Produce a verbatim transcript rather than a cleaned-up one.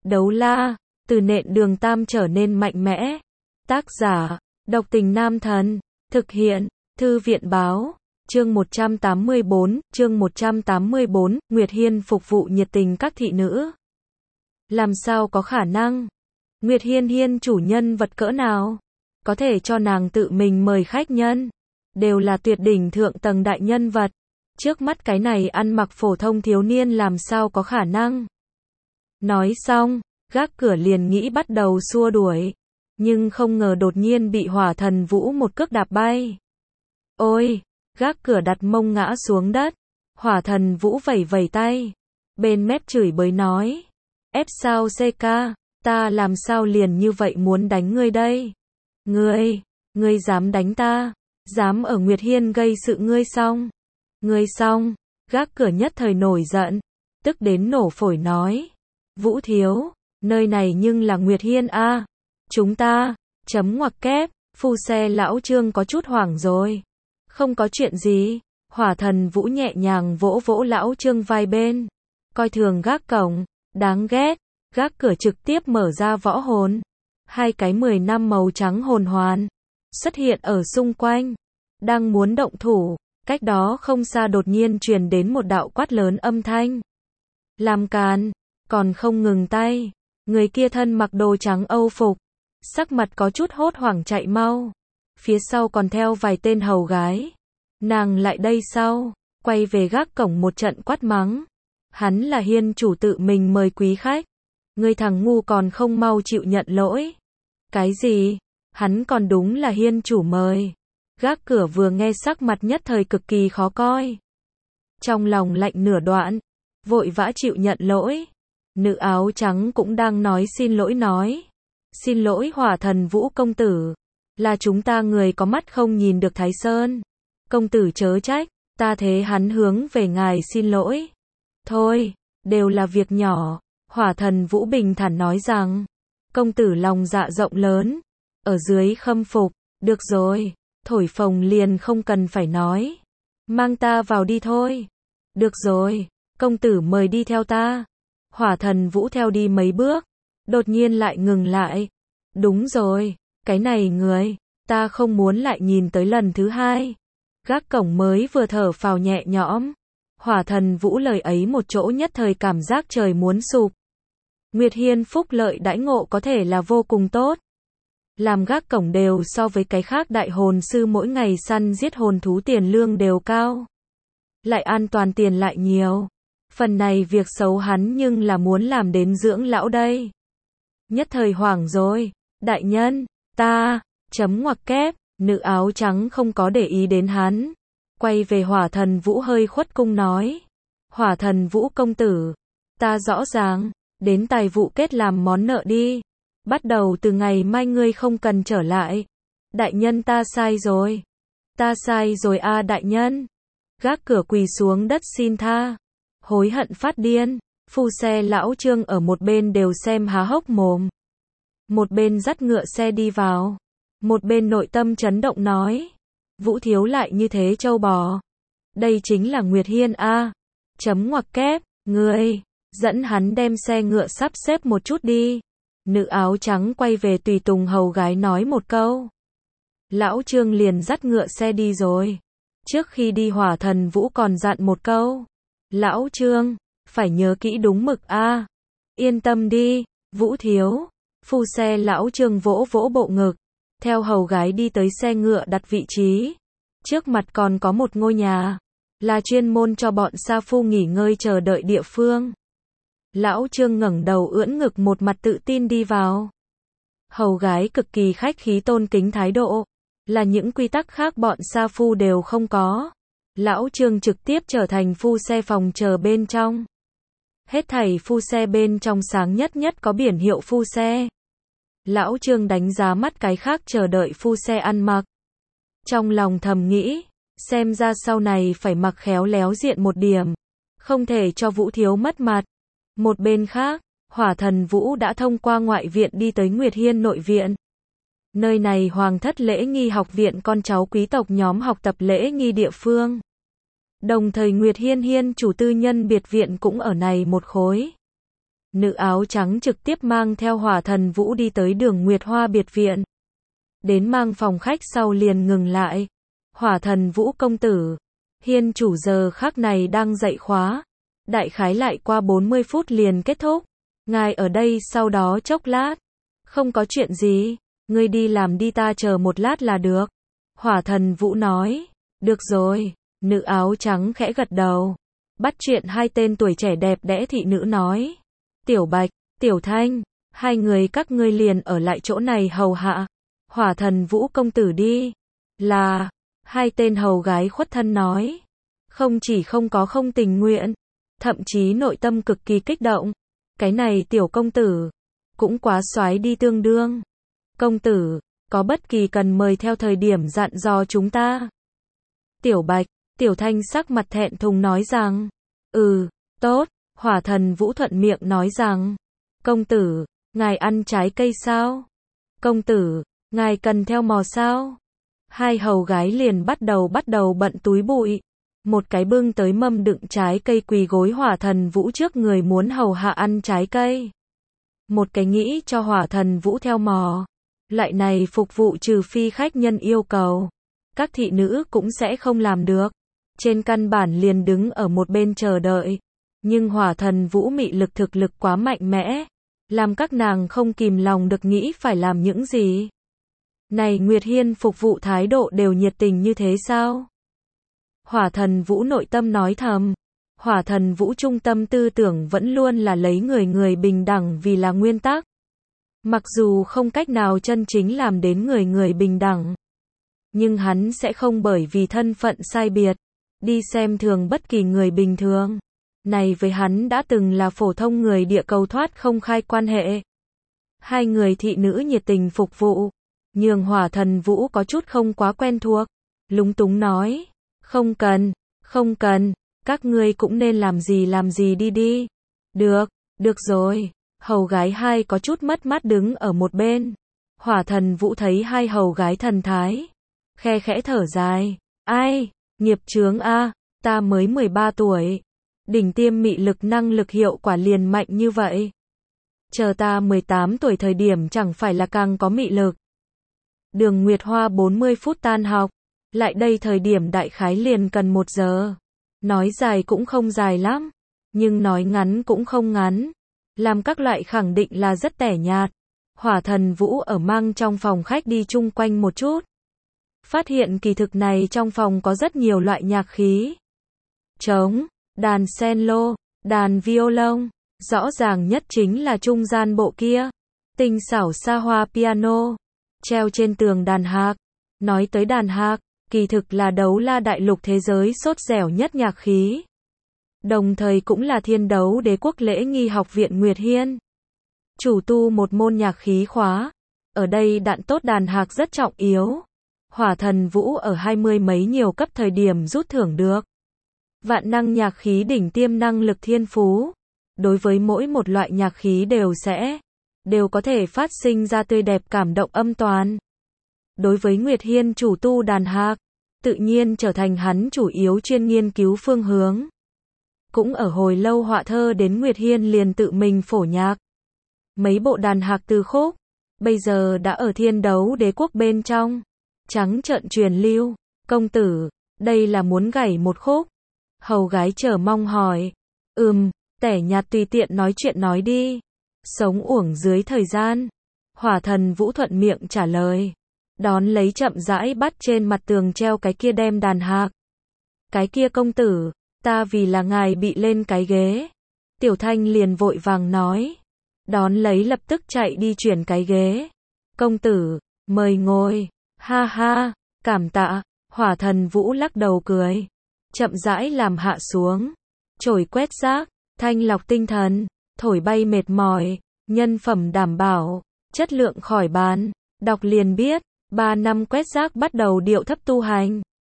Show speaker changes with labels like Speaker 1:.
Speaker 1: Đấu la, từ nện đường tam trở nên mạnh mẽ. Tác giả, độc tình nam thần. Thực hiện, thư viện báo. Chương một trăm tám mươi bốn, chương một trăm tám mươi bốn, Nguyệt Hiên phục vụ nhiệt tình các thị nữ. Làm sao có khả năng? Nguyệt Hiên Hiên chủ nhân vật cỡ nào? Có thể cho nàng tự mình mời khách nhân. Đều là tuyệt đỉnh thượng tầng đại nhân vật. Trước mắt cái này ăn mặc phổ thông thiếu niên làm sao có khả năng? Nói xong, gác cửa liền nghĩ bắt đầu xua đuổi. Nhưng không ngờ đột nhiên bị Hỏa Thần Vũ một cước đạp bay. Ôi! Gác cửa đặt mông ngã xuống đất. Hỏa Thần Vũ vẩy vẩy tay. Bên mép chửi bới nói. Ép sao xê ca, ta làm sao liền như vậy muốn đánh ngươi đây? Ngươi, ngươi dám đánh ta? Dám ở Nguyệt Hiên gây sự ngươi xong? Ngươi xong? Gác cửa nhất thời nổi giận. Tức đến nổ phổi nói. Vũ thiếu, nơi này nhưng là Nguyệt Hiên a. Chúng ta, chấm ngoặc kép, phu xe lão Trương có chút hoảng rồi. Không có chuyện gì. Hỏa Thần Vũ nhẹ nhàng vỗ vỗ lão Trương vai bên. Coi thường gác cổng, đáng ghét. Gác cửa trực tiếp mở ra võ hồn. Hai cái mười năm màu trắng hồn hoàn xuất hiện ở xung quanh. Đang muốn động thủ, cách đó không xa đột nhiên truyền đến một đạo quát lớn âm thanh. Làm càn, còn không ngừng tay. Người kia thân mặc đồ trắng Âu phục, sắc mặt có chút hốt hoảng chạy mau. Phía sau còn theo vài tên hầu gái. Nàng lại đây sau, quay về gác cổng một trận quát mắng. Hắn là Hiên chủ tự mình mời quý khách. Ngươi thằng ngu còn không mau chịu nhận lỗi. Cái gì? Hắn còn đúng là Hiên chủ mời. Gác cửa vừa nghe sắc mặt nhất thời cực kỳ khó coi. Trong lòng lạnh nửa đoạn, vội vã chịu nhận lỗi. Nữ áo trắng cũng đang nói xin lỗi nói. Xin lỗi Hỏa Thần Vũ công tử. Là chúng ta người có mắt không nhìn được Thái Sơn. Công tử chớ trách, ta thế hắn hướng về ngài xin lỗi. Thôi, đều là việc nhỏ. Hỏa Thần Vũ bình thản nói rằng. Công tử lòng dạ rộng lớn. Ở dưới khâm phục, được rồi. Thổi phồng liền không cần phải nói. Mang ta vào đi thôi. Được rồi, công tử mời đi theo ta. Hỏa Thần Vũ theo đi mấy bước. Đột nhiên lại ngừng lại. Đúng rồi, cái này người, ta không muốn lại nhìn tới lần thứ hai. Gác cổng mới vừa thở phào nhẹ nhõm. Hỏa Thần Vũ lời ấy một chỗ nhất thời cảm giác trời muốn sụp. Nguyệt Hiên phúc lợi đãi ngộ có thể là vô cùng tốt. Làm gác cổng đều so với cái khác đại hồn sư mỗi ngày săn giết hồn thú tiền lương đều cao. Lại an toàn tiền lại nhiều. Phần này việc xấu hắn nhưng là muốn làm đến dưỡng lão đây. Nhất thời hoảng rồi. Đại nhân, ta, chấm ngoặc kép, nữ áo trắng không có để ý đến hắn. Quay về Hỏa Thần Vũ hơi khuất cung nói. Hỏa Thần Vũ công tử, ta rõ ràng, đến tài vụ kết làm món nợ đi. Bắt đầu từ ngày mai ngươi không cần trở lại. Đại nhân ta sai rồi. Ta sai rồi a đại nhân. Gác cửa quỳ xuống đất xin tha. Hối hận phát điên. Phu xe lão Trương ở một bên đều xem há hốc mồm. Một bên dắt ngựa xe đi vào. Một bên nội tâm chấn động nói. Vũ thiếu lại như thế trâu bò. Đây chính là Nguyệt Hiên a. Chấm ngoặc kép, ngươi, dẫn hắn đem xe ngựa sắp xếp một chút đi. Nữ áo trắng quay về tùy tùng hầu gái nói một câu. Lão Trương liền dắt ngựa xe đi rồi. Trước khi đi Hỏa Thần Vũ còn dặn một câu. Lão Trương, phải nhớ kỹ đúng mực a. Yên tâm đi, Vũ thiếu. Phu xe lão Trương vỗ vỗ bộ ngực. Theo hầu gái đi tới xe ngựa đặt vị trí. Trước mặt còn có một ngôi nhà. Là chuyên môn cho bọn sa phu nghỉ ngơi chờ đợi địa phương. Lão Trương ngẩng đầu ưỡn ngực một mặt tự tin đi vào. Hầu gái cực kỳ khách khí tôn kính thái độ. Là những quy tắc khác bọn sa phu đều không có. Lão Trương trực tiếp trở thành phu xe phòng chờ bên trong. Hết thảy phu xe bên trong sáng nhất nhất có biển hiệu phu xe. Lão Trương đánh giá mắt cái khác chờ đợi phu xe ăn mặc. Trong lòng thầm nghĩ, xem ra sau này phải mặc khéo léo diện một điểm. Không thể cho Vũ thiếu mất mặt. Một bên khác, Hỏa Thần Vũ đã thông qua ngoại viện đi tới Nguyệt Hiên nội viện. Nơi này Hoàng thất lễ nghi học viện con cháu quý tộc nhóm học tập lễ nghi địa phương. Đồng thời Nguyệt Hiên Hiên chủ tư nhân biệt viện cũng ở này một khối. nữ áo trắng trực tiếp mang theo Hỏa Thần Vũ đi tới Đường Nguyệt Hoa biệt viện. Đến mang phòng khách sau liền ngừng lại. Hỏa Thần Vũ công tử, hiên chủ giờ khắc này đang dạy khóa. Đại khái lại qua bốn mươi phút liền kết thúc. Ngài ở đây sau đó chốc lát. Không có chuyện gì, ngươi đi làm đi, ta chờ một lát là được. Hỏa Thần Vũ nói. Được rồi, nữ áo trắng khẽ gật đầu. Bắt chuyện hai tên tuổi trẻ đẹp đẽ thị nữ nói. Tiểu Bạch, Tiểu Thanh, hai người các ngươi liền ở lại chỗ này hầu hạ. Hỏa Thần Vũ công tử đi. Là, hai tên hầu gái khuất thân nói. Không chỉ không có không tình nguyện, thậm chí nội tâm cực kỳ kích động. Cái này tiểu công tử, cũng quá xoái đi tương đương. Công tử, có bất kỳ cần mời theo thời điểm dặn dò chúng ta. Tiểu Bạch, Tiểu Thanh sắc mặt thẹn thùng nói rằng. Ừ, tốt. Hỏa Thần Vũ thuận miệng nói rằng. Công tử, ngài ăn trái cây sao? Công tử, ngài cần theo mò sao? Hai hầu gái liền bắt đầu bắt đầu bận túi bụi. Một cái bưng tới mâm đựng trái cây quỳ gối Hỏa Thần Vũ trước người muốn hầu hạ ăn trái cây. Một cái nghĩ cho Hỏa Thần Vũ theo mò. Loại này phục vụ trừ phi khách nhân yêu cầu. Các thị nữ cũng sẽ không làm được. Trên căn bản liền đứng ở một bên chờ đợi. Nhưng Hỏa Thần Vũ mị lực thực lực quá mạnh mẽ. Làm các nàng không kìm lòng được nghĩ phải làm những gì. Này Nguyệt Hiên phục vụ thái độ đều nhiệt tình như thế sao? Hỏa Thần Vũ nội tâm nói thầm. Hỏa Thần Vũ trung tâm tư tưởng vẫn luôn là lấy người người bình đẳng vì là nguyên tắc. Mặc dù không cách nào chân chính làm đến người người bình đẳng. Nhưng hắn sẽ không bởi vì thân phận sai biệt. Đi xem thường bất kỳ người bình thường. Này với hắn đã từng là phổ thông người địa cầu thoát không khai quan hệ. Hai người thị nữ nhiệt tình phục vụ. Nhưng Hỏa Thần Vũ có chút không quá quen thuộc. Lúng túng nói. Không cần, không cần, các ngươi cũng nên làm gì làm gì đi đi. Được, được rồi. Hầu gái hai có chút mất mát đứng ở một bên. Hỏa Thần Vũ thấy hai hầu gái thần thái. Khe khẽ thở dài. Ai, nghiệp chướng a, ta mới mười ba tuổi. Đỉnh tiêm mị lực năng lực hiệu quả liền mạnh như vậy. Chờ ta mười tám tuổi thời điểm chẳng phải là càng có mị lực. Đường Nguyệt Hoa bốn mươi phút tan học. Lại đây thời điểm đại khái liền cần một giờ. Nói dài cũng không dài lắm. Nhưng nói ngắn cũng không ngắn. Làm các loại khẳng định là rất tẻ nhạt. Hỏa Thần Vũ ở mang trong phòng khách đi chung quanh một chút. Phát hiện kỳ thực này trong phòng có rất nhiều loại nhạc khí. Trống, đàn cello, đàn violon. Rõ ràng nhất chính là trung gian bộ kia. Tinh xảo xa hoa piano. Treo trên tường đàn hạc. Nói tới đàn hạc, kỳ thực là đấu la đại lục thế giới sốt dẻo nhất nhạc khí. Đồng thời cũng là thiên đấu đế quốc lễ nghi học viện Nguyệt Hiên. Chủ tu một môn nhạc khí khóa. Ở đây đạn tốt đàn hạc rất trọng yếu. Hỏa Thần Vũ ở hai mươi mấy nhiều cấp thời điểm rút thưởng được. Vạn năng nhạc khí đỉnh tiêm năng lực thiên phú. Đối với mỗi một loại nhạc khí đều sẽ, đều có thể phát sinh ra tươi đẹp cảm động âm toàn. Đối với Nguyệt Hiên chủ tu đàn hạc, tự nhiên trở thành hắn chủ yếu chuyên nghiên cứu phương hướng. Cũng ở hồi lâu họa thơ đến Nguyệt Hiên liền tự mình phổ nhạc. Mấy bộ đàn hạc từ khúc, bây giờ đã ở thiên đấu đế quốc bên trong. Trắng trợn truyền lưu. Công tử, đây là muốn gảy một khúc. Hầu gái chờ mong hỏi. Ừm, tẻ nhạt tùy tiện nói chuyện nói đi. Sống uổng dưới thời gian. Hỏa Thần Vũ thuận miệng trả lời. Đón lấy chậm rãi bắt trên mặt tường treo cái kia đem đàn hạc. Cái kia công tử, ta vì là ngài bị lên cái ghế. Tiểu Thanh liền vội vàng nói. Đón lấy lập tức chạy đi chuyển cái ghế. Công tử, mời ngồi. Ha ha, cảm tạ. Hỏa Thần Vũ lắc đầu cười. Chậm rãi làm hạ xuống. Chổi quét rác, thanh lọc tinh thần, thổi bay mệt mỏi, nhân phẩm đảm bảo, chất lượng khỏi bàn. Đọc liền biết, ba năm quét rác bắt đầu điệu thấp tu hành.